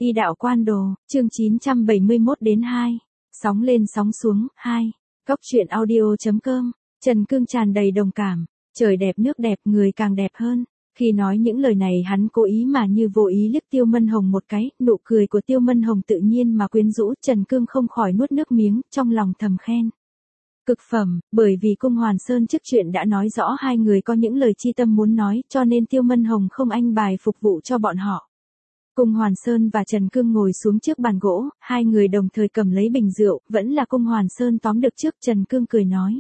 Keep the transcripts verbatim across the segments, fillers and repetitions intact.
Y đạo quan đồ, chương chín trăm bảy mươi mốt đến hai. Sóng lên sóng xuống, hai. Góc truyện audio chấm com. Trần Cương tràn đầy đồng cảm. Trời đẹp nước đẹp, người càng đẹp hơn. Khi nói những lời này hắn cố ý mà như vô ý liếc Tiêu Mân Hồng một cái, nụ cười của Tiêu Mân Hồng tự nhiên mà quyến rũ, Trần Cương không khỏi nuốt nước miếng, trong lòng thầm khen. Cực phẩm, bởi vì Cung Hoàn Sơn trước chuyện đã nói rõ hai người có những lời chi tâm muốn nói, cho nên Tiêu Mân Hồng không anh bài phục vụ cho bọn họ. Cung Hoàn Sơn và Trần Cương ngồi xuống trước bàn gỗ, hai người đồng thời cầm lấy bình rượu, vẫn là Cung Hoàn Sơn tóm được trước. Trần Cương cười nói.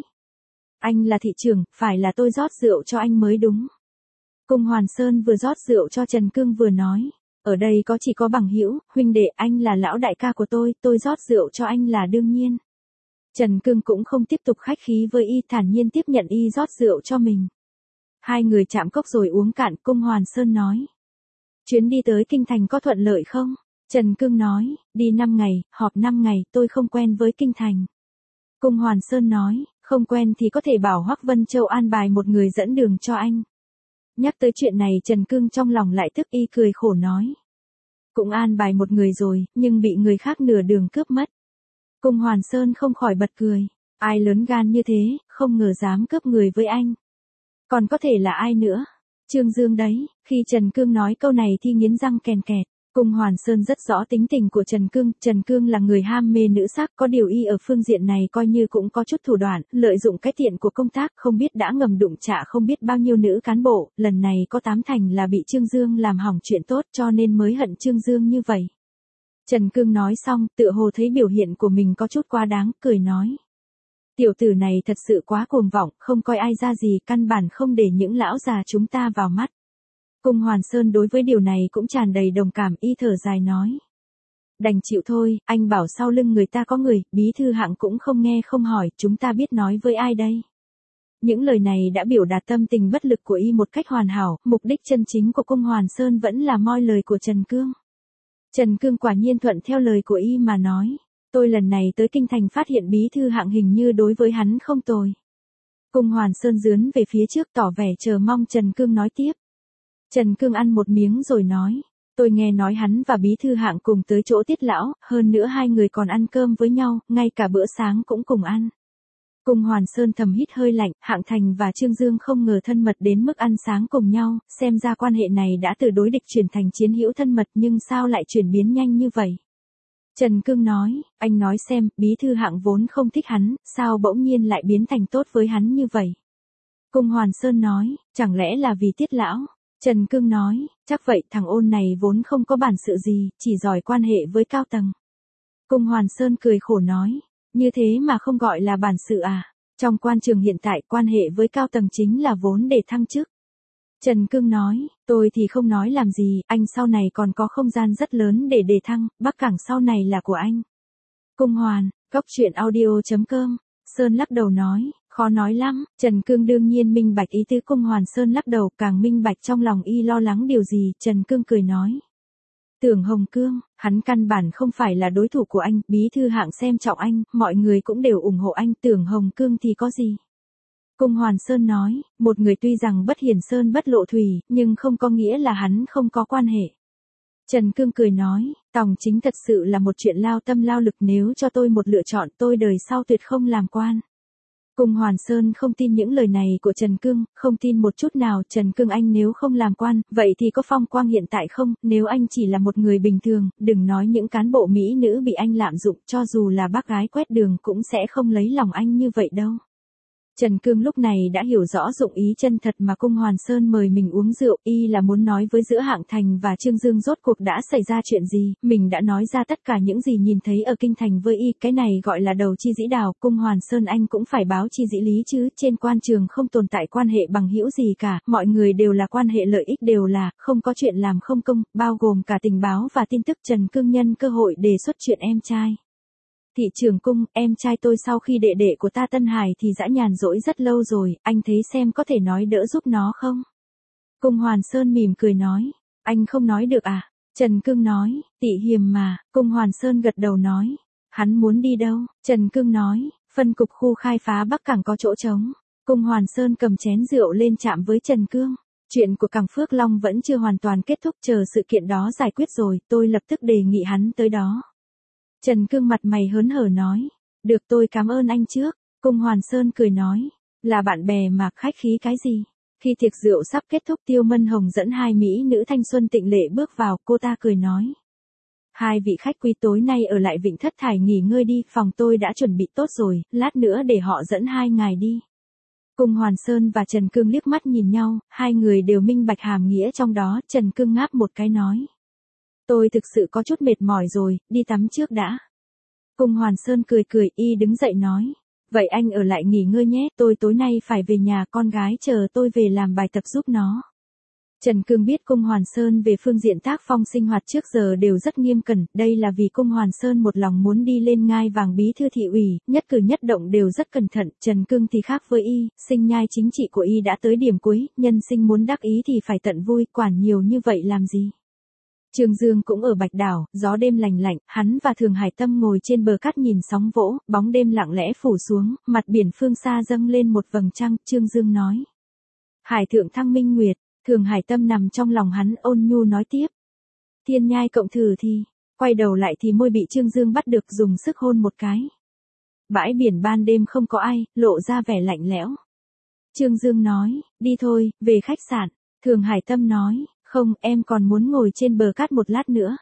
Anh là thị trưởng, phải là tôi rót rượu cho anh mới đúng. Cung Hoàn Sơn vừa rót rượu cho Trần Cương vừa nói. Ở đây có chỉ có bằng hữu, huynh đệ, anh là lão đại ca của tôi, tôi rót rượu cho anh là đương nhiên. Trần Cương cũng không tiếp tục khách khí với y, thản nhiên tiếp nhận y rót rượu cho mình. Hai người chạm cốc rồi uống cạn. Cung Hoàn Sơn nói. Chuyến đi tới Kinh Thành có thuận lợi không? Trần Cương nói, đi năm ngày, họp năm ngày, tôi không quen với Kinh Thành. Cung Hoàn Sơn nói, không quen thì có thể bảo Hoắc Vân Châu an bài một người dẫn đường cho anh. Nhắc tới chuyện này Trần Cương trong lòng lại tức, y cười khổ nói. Cũng an bài một người rồi, nhưng bị người khác nửa đường cướp mất. Cung Hoàn Sơn không khỏi bật cười. Ai lớn gan như thế, không ngờ dám cướp người với anh. Còn có thể là ai nữa? Trương Dương đấy. Khi Trần Cương nói câu này thì nghiến răng kèn kẹt. Cung Hoàn Sơn rất rõ tính tình của Trần Cương. Trần Cương là người ham mê nữ sắc, có điều y ở phương diện này coi như cũng có chút thủ đoạn, lợi dụng cái tiện của công tác, không biết đã ngầm đụng chạ không biết bao nhiêu nữ cán bộ, lần này có tám thành là bị Trương Dương làm hỏng chuyện tốt cho nên mới hận Trương Dương như vậy. Trần Cương nói xong, tựa hồ thấy biểu hiện của mình có chút quá đáng, cười nói. Tiểu tử này thật sự quá cuồng vọng, không coi ai ra gì, căn bản không để những lão già chúng ta vào mắt. Cung Hoàn Sơn đối với điều này cũng tràn đầy đồng cảm, y thở dài nói. Đành chịu thôi, anh bảo sau lưng người ta có người, bí thư Hạng cũng không nghe không hỏi, chúng ta biết nói với ai đây. Những lời này đã biểu đạt tâm tình bất lực của y một cách hoàn hảo, mục đích chân chính của Cung Hoàn Sơn vẫn là moi lời của Trần Cương. Trần Cương quả nhiên thuận theo lời của y mà nói. Tôi lần này tới Kinh Thành phát hiện bí thư Hạng hình như đối với hắn không tồi. Cung Hoàn Sơn dướn về phía trước tỏ vẻ chờ mong Trần Cương nói tiếp. Trần Cương ăn một miếng rồi nói. Tôi nghe nói hắn và bí thư Hạng cùng tới chỗ Tiết lão, hơn nữa hai người còn ăn cơm với nhau, ngay cả bữa sáng cũng cùng ăn. Cung Hoàn Sơn thầm hít hơi lạnh, Hạng Thành và Trương Dương không ngờ thân mật đến mức ăn sáng cùng nhau, xem ra quan hệ này đã từ đối địch chuyển thành chiến hữu thân mật, nhưng sao lại chuyển biến nhanh như vậy? Trần Cương nói, anh nói xem, bí thư Hạng vốn không thích hắn, sao bỗng nhiên lại biến thành tốt với hắn như vậy? Cung Hoàn Sơn nói, chẳng lẽ là vì Tiết lão? Trần Cương nói, chắc vậy, thằng ôn này vốn không có bản sự gì, chỉ giỏi quan hệ với cao tầng. Cung Hoàn Sơn cười khổ nói, như thế mà không gọi là bản sự à? Trong quan trường hiện tại quan hệ với cao tầng chính là vốn để thăng chức. Trần Cương nói, tôi thì không nói làm gì, anh sau này còn có không gian rất lớn để đề thăng, Bắc Cảng sau này là của anh. Cung Hoàn, góc truyện audio chấm com. Sơn lắc đầu nói, khó nói lắm. Trần Cương đương nhiên minh bạch ý tứ Cung Hoàn Sơn lắc đầu, càng minh bạch trong lòng y lo lắng điều gì. Trần Cương cười nói. Tưởng Hồng Cương, hắn căn bản không phải là đối thủ của anh, bí thư Hạng xem trọng anh, mọi người cũng đều ủng hộ anh, Tưởng Hồng Cương thì có gì? Cung Hoàn Sơn nói, một người tuy rằng bất hiển sơn bất lộ thủy, nhưng không có nghĩa là hắn không có quan hệ. Trần Cương cười nói, Tòng Chính thật sự là một chuyện lao tâm lao lực, nếu cho tôi một lựa chọn tôi đời sau tuyệt không làm quan. Cung Hoàn Sơn không tin những lời này của Trần Cương, không tin một chút nào. Trần Cương, anh nếu không làm quan, vậy thì có phong quang hiện tại không? Nếu anh chỉ là một người bình thường, đừng nói những cán bộ mỹ nữ bị anh lạm dụng, cho dù là bác gái quét đường cũng sẽ không lấy lòng anh như vậy đâu. Trần Cương lúc này đã hiểu rõ dụng ý chân thật mà Cung Hoàn Sơn mời mình uống rượu, y là muốn nói với giữa Hạng Thành và Trương Dương rốt cuộc đã xảy ra chuyện gì, mình đã nói ra tất cả những gì nhìn thấy ở Kinh Thành với y, cái này gọi là đầu chi dĩ đào. Cung Hoàn Sơn, anh cũng phải báo chi dĩ lý chứ, trên quan trường không tồn tại quan hệ bằng hữu gì cả, mọi người đều là quan hệ lợi ích, đều là, không có chuyện làm không công, bao gồm cả tình báo và tin tức. Trần Cương nhân cơ hội đề xuất chuyện em trai. Thị trưởng Cung, em trai tôi sau khi đệ đệ của ta Tân Hải thì dã nhàn rỗi rất lâu rồi, anh thấy xem có thể nói đỡ giúp nó không? Cung Hoàn Sơn mỉm cười nói, anh không nói được à? Trần Cương nói, Tị Hiềm mà. Cung Hoàn Sơn gật đầu nói, hắn muốn đi đâu? Trần Cương nói, phân cục khu khai phá Bắc Cảng có chỗ trống. Cung Hoàn Sơn cầm chén rượu lên chạm với Trần Cương. Chuyện của Cảng Phước Long vẫn chưa hoàn toàn kết thúc, chờ sự kiện đó giải quyết rồi, tôi lập tức đề nghị hắn tới đó. Trần Cương mặt mày hớn hở nói. Được, tôi cảm ơn anh trước. Cung Hoàn Sơn cười nói. Là bạn bè mà khách khí cái gì? Khi tiệc rượu sắp kết thúc, Tiêu Mân Hồng dẫn hai mỹ nữ thanh xuân tịnh lệ bước vào, cô ta cười nói. Hai vị khách quý tối nay ở lại Vịnh Thất Thải nghỉ ngơi đi, phòng tôi đã chuẩn bị tốt rồi, lát nữa để họ dẫn hai ngài đi. Cung Hoàn Sơn và Trần Cương liếc mắt nhìn nhau, hai người đều minh bạch hàm nghĩa trong đó, Trần Cương ngáp một cái nói. Tôi thực sự có chút mệt mỏi rồi, đi tắm trước đã. Cung Hoàn Sơn cười cười, y đứng dậy nói. Vậy anh ở lại nghỉ ngơi nhé, tôi tối nay phải về nhà, con gái chờ tôi về làm bài tập giúp nó. Trần Cương biết Cung Hoàn Sơn về phương diện tác phong sinh hoạt trước giờ đều rất nghiêm cẩn, đây là vì Cung Hoàn Sơn một lòng muốn đi lên ngai vàng bí thư thị ủy, nhất cử nhất động đều rất cẩn thận, Trần Cương thì khác với y, sinh nhai chính trị của y đã tới điểm cuối, nhân sinh muốn đắc ý thì phải tận vui, quản nhiều như vậy làm gì. Trương Dương cũng ở Bạch Đảo, gió đêm lành lạnh, hắn và Thường Hải Tâm ngồi trên bờ cát nhìn sóng vỗ, bóng đêm lặng lẽ phủ xuống, mặt biển phương xa dâng lên một vầng trăng, Trương Dương nói. Hải thượng thăng minh nguyệt, Thường Hải Tâm nằm trong lòng hắn, ôn nhu nói tiếp. Thiên nhai cộng thử thì, quay đầu lại thì môi bị Trương Dương bắt được, dùng sức hôn một cái. Bãi biển ban đêm không có ai, lộ ra vẻ lạnh lẽo. Trương Dương nói, đi thôi, về khách sạn. Thường Hải Tâm nói, không, em còn muốn ngồi trên bờ cát một lát nữa.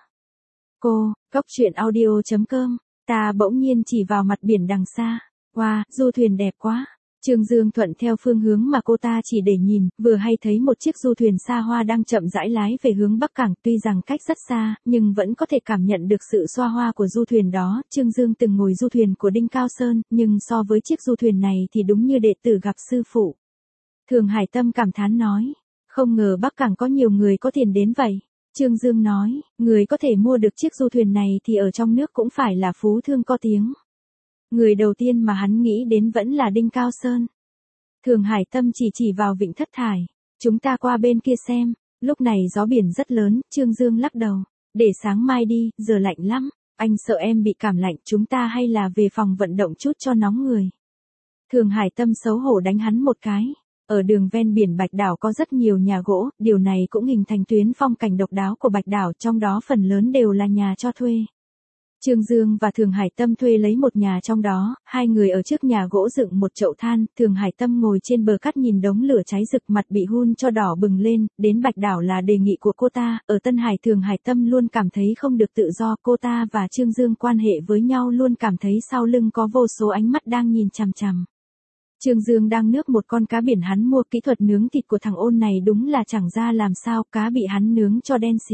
Cô, Cốc Truyện Audio chấm com, ta bỗng nhiên chỉ vào mặt biển đằng xa. Wow, du thuyền đẹp quá. Trương Dương thuận theo phương hướng mà cô ta chỉ để nhìn, vừa hay thấy một chiếc du thuyền xa hoa đang chậm rãi lái về hướng Bắc Cảng, tuy rằng cách rất xa, nhưng vẫn có thể cảm nhận được sự xoa hoa của du thuyền đó. Trương Dương từng ngồi du thuyền của Đinh Cao Sơn, nhưng so với chiếc du thuyền này thì đúng như đệ tử gặp sư phụ. Thường Hải Tâm cảm thán nói, không ngờ Bắc Cảng có nhiều người có tiền đến vậy. Trương Dương nói, người có thể mua được chiếc du thuyền này thì ở trong nước cũng phải là phú thương có tiếng. Người đầu tiên mà hắn nghĩ đến vẫn là Đinh Cao Sơn. Thường Hải Tâm chỉ chỉ vào Vịnh Thất Thải. Chúng ta qua bên kia xem. Lúc này gió biển rất lớn, Trương Dương lắc đầu. Để sáng mai đi, giờ lạnh lắm. Anh sợ em bị cảm lạnh, chúng ta hay là về phòng vận động chút cho nóng người. Thường Hải Tâm xấu hổ đánh hắn một cái. Ở đường ven biển Bạch Đảo có rất nhiều nhà gỗ, điều này cũng hình thành tuyến phong cảnh độc đáo của Bạch Đảo, trong đó phần lớn đều là nhà cho thuê. Trương Dương và Thường Hải Tâm thuê lấy một nhà trong đó, hai người ở trước nhà gỗ dựng một chậu than, Thường Hải Tâm ngồi trên bờ cát nhìn đống lửa cháy rực, mặt bị hun cho đỏ bừng lên, đến Bạch Đảo là đề nghị của cô ta, ở Tân Hải Thường Hải Tâm luôn cảm thấy không được tự do, cô ta và Trương Dương quan hệ với nhau luôn cảm thấy sau lưng có vô số ánh mắt đang nhìn chằm chằm. Trương Dương đang nướng một con cá biển hắn mua, kỹ thuật nướng thịt của thằng ôn này đúng là chẳng ra làm sao, cá bị hắn nướng cho đen xì.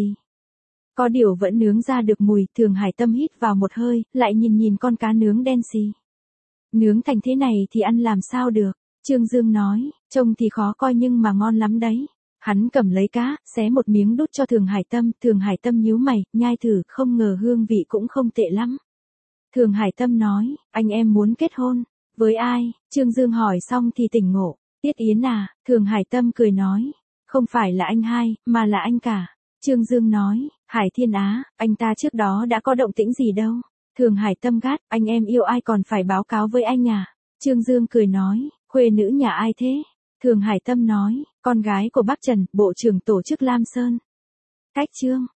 Có điều vẫn nướng ra được mùi, Thường Hải Tâm hít vào một hơi, lại nhìn nhìn con cá nướng đen xì. Nướng thành thế này thì ăn làm sao được, Trương Dương nói, trông thì khó coi nhưng mà ngon lắm đấy. Hắn cầm lấy cá, xé một miếng đút cho Thường Hải Tâm, Thường Hải Tâm nhíu mày, nhai thử, không ngờ hương vị cũng không tệ lắm. Thường Hải Tâm nói, anh em muốn kết hôn, với ai? Trương Dương hỏi xong thì tỉnh ngộ, Tiết Yến à, Thường Hải Tâm cười nói, không phải là anh hai, mà là anh cả. Trương Dương nói, Hải Thiên Á, anh ta trước đó đã có động tĩnh gì đâu. Thường Hải Tâm gắt, anh em yêu ai còn phải báo cáo với anh à? Trương Dương cười nói, khuê nữ nhà ai thế? Thường Hải Tâm nói, con gái của bác Trần, bộ trưởng tổ chức Lam Sơn. Cách chương.